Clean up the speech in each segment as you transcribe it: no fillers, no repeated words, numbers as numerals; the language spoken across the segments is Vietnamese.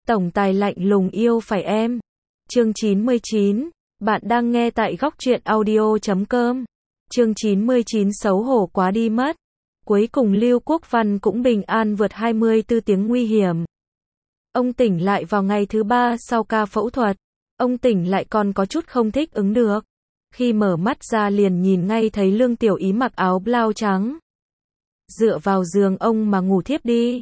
Tổng tài lạnh lùng yêu phải em. Chương 99, bạn đang nghe tại góc truyện audio.com. Chương 99 xấu hổ quá đi mất. Cuối cùng Lưu Quốc Văn cũng bình an vượt 24 tiếng nguy hiểm. Ông tỉnh lại vào ngày thứ 3 sau ca phẫu thuật. Ông tỉnh lại còn có chút không thích ứng được. Khi mở mắt ra liền nhìn ngay thấy Lương Tiểu Ý mặc áo blau trắng. Dựa vào giường ông mà ngủ thiếp đi.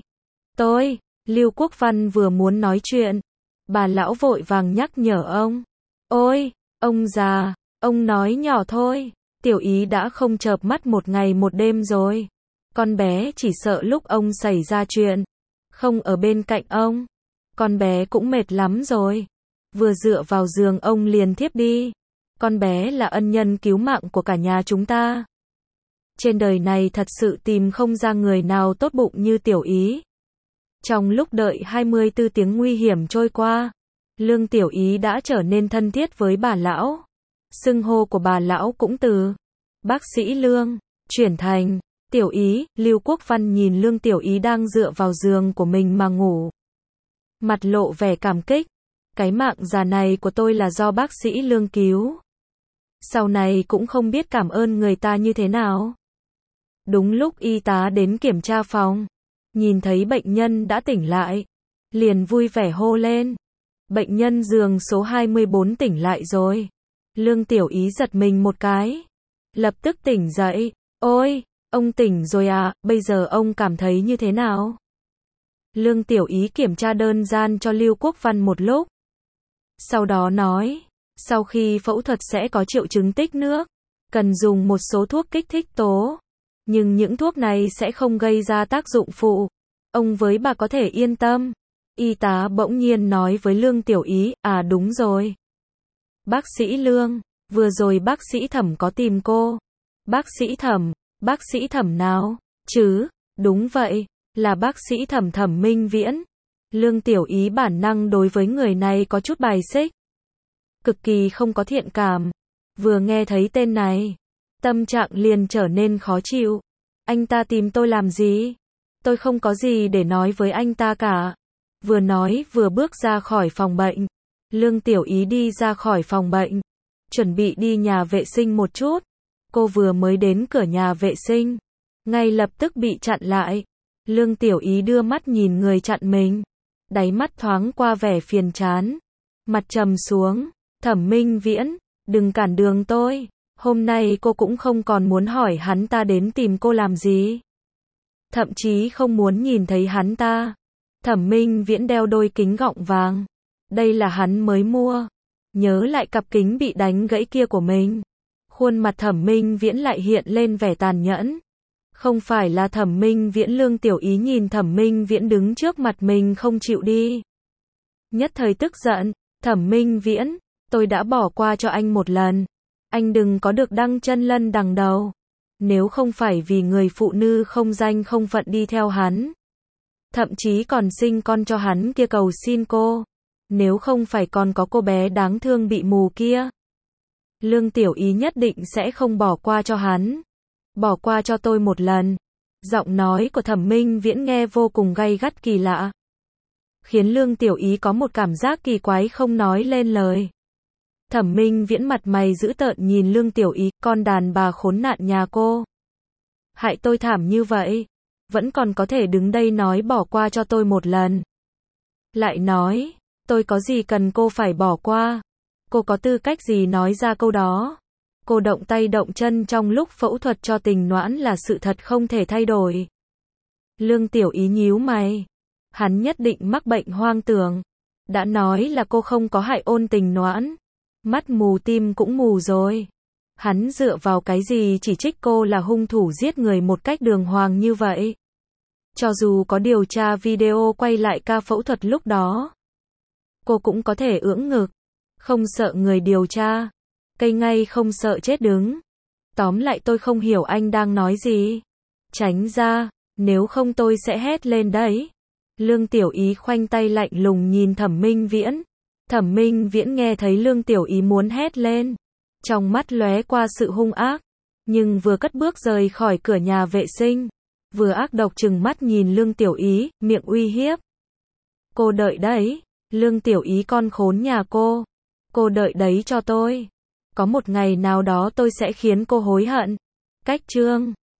Lưu Quốc Văn vừa muốn nói chuyện. Bà lão vội vàng nhắc nhở ông. Ôi, ông già, ông nói nhỏ thôi. Tiểu Ý đã không chợp mắt một ngày một đêm rồi. Con bé chỉ sợ lúc ông xảy ra chuyện. Không ở bên cạnh ông. Con bé cũng mệt lắm rồi. Vừa dựa vào giường ông liền thiếp đi. Con bé là ân nhân cứu mạng của cả nhà chúng ta. Trên đời này thật sự tìm không ra người nào tốt bụng như Tiểu Ý. Trong lúc đợi 24 tiếng nguy hiểm trôi qua, Lương Tiểu Ý đã trở nên thân thiết với bà lão. Xưng hô của bà lão cũng từ bác sĩ Lương chuyển thành Tiểu Ý. Lưu Quốc Văn nhìn Lương Tiểu Ý đang dựa vào giường của mình mà ngủ. Mặt lộ vẻ cảm kích. Cái mạng già này của tôi là do bác sĩ Lương cứu. Sau này cũng không biết cảm ơn người ta như thế nào. Đúng lúc y tá đến kiểm tra phòng, nhìn thấy bệnh nhân đã tỉnh lại, liền vui vẻ hô lên. Bệnh nhân giường số 24 tỉnh lại rồi. Lương Tiểu Ý giật mình một cái. Lập tức tỉnh dậy. Ôi, ông tỉnh rồi à, bây giờ ông cảm thấy như thế nào? Lương Tiểu Ý kiểm tra đơn gian cho Lưu Quốc Văn một lúc. Sau đó nói, sau khi phẫu thuật sẽ có triệu chứng tích nước, cần dùng một số thuốc kích thích tố. Nhưng những thuốc này sẽ không gây ra tác dụng phụ. Ông với bà có thể yên tâm. Y tá bỗng nhiên nói với Lương Tiểu Ý, à đúng rồi. Bác sĩ Lương, vừa rồi bác sĩ Thẩm có tìm cô. Bác sĩ Thẩm nào? Chứ, đúng vậy, là bác sĩ Thẩm Thẩm Minh Viễn. Lương Tiểu Ý bản năng đối với người này có chút bài xích. Cực kỳ không có thiện cảm. Vừa nghe thấy tên này, tâm trạng liền trở nên khó chịu. Anh ta tìm tôi làm gì? Tôi không có gì để nói với anh ta cả. Vừa nói vừa bước ra khỏi phòng bệnh. Lương Tiểu Ý đi ra khỏi phòng bệnh, chuẩn bị đi nhà vệ sinh một chút. Cô vừa mới đến cửa nhà vệ sinh, ngay lập tức bị chặn lại. Lương Tiểu Ý đưa mắt nhìn người chặn mình, đáy mắt thoáng qua vẻ phiền chán. Mặt trầm xuống, Thẩm Minh Viễn, đừng cản đường tôi. Hôm nay cô cũng không còn muốn hỏi hắn ta đến tìm cô làm gì. Thậm chí không muốn nhìn thấy hắn ta. Thẩm Minh Viễn đeo đôi kính gọng vàng. Đây là hắn mới mua. Nhớ lại cặp kính bị đánh gãy kia của mình. Khuôn mặt Thẩm Minh Viễn lại hiện lên vẻ tàn nhẫn. Không phải là Thẩm Minh Viễn. Lương Tiểu Ý nhìn Thẩm Minh Viễn đứng trước mặt mình không chịu đi. Nhất thời tức giận. Thẩm Minh Viễn, tôi đã bỏ qua cho anh một lần. Anh đừng có được đăng chân lân đằng đầu. Nếu không phải vì người phụ nữ không danh không phận đi theo hắn, thậm chí còn sinh con cho hắn kia cầu xin cô. Nếu không phải còn có cô bé đáng thương bị mù kia, Lương Tiểu Ý nhất định sẽ không bỏ qua cho hắn. Bỏ qua cho tôi một lần. Giọng nói của Thẩm Minh Viễn nghe vô cùng gay gắt kỳ lạ, khiến Lương Tiểu Ý có một cảm giác kỳ quái không nói lên lời. Thẩm Minh Viễn mặt mày dữ tợn nhìn Lương Tiểu Ý, con đàn bà khốn nạn nhà cô. Hại tôi thảm như vậy, vẫn còn có thể đứng đây nói bỏ qua cho tôi một lần. Lại nói, tôi có gì cần cô phải bỏ qua? Cô có tư cách gì nói ra câu đó? Cô động tay động chân trong lúc phẫu thuật cho Tình Noãn là sự thật không thể thay đổi. Lương Tiểu Ý nhíu mày. Hắn nhất định mắc bệnh hoang tưởng. Đã nói là cô không có hại ôn Tình Noãn. Mắt mù tim cũng mù rồi. Hắn dựa vào cái gì chỉ trích cô là hung thủ giết người một cách đường hoàng như vậy? Cho dù có điều tra video quay lại ca phẫu thuật lúc đó, cô cũng có thể ưỡn ngực. Không sợ người điều tra. Cây ngay không sợ chết đứng. Tóm lại tôi không hiểu anh đang nói gì. Tránh ra, nếu không tôi sẽ hét lên đấy. Lương Tiểu Ý khoanh tay lạnh lùng nhìn Thẩm Minh Viễn. Thẩm Minh Viễn nghe thấy Lương Tiểu Ý muốn hét lên, trong mắt lóe qua sự hung ác, nhưng vừa cất bước rời khỏi cửa nhà vệ sinh, vừa ác độc trừng mắt nhìn Lương Tiểu Ý, miệng uy hiếp. Cô đợi đấy, Lương Tiểu Ý con khốn nhà cô đợi đấy cho tôi. Có một ngày nào đó tôi sẽ khiến cô hối hận. Cách chương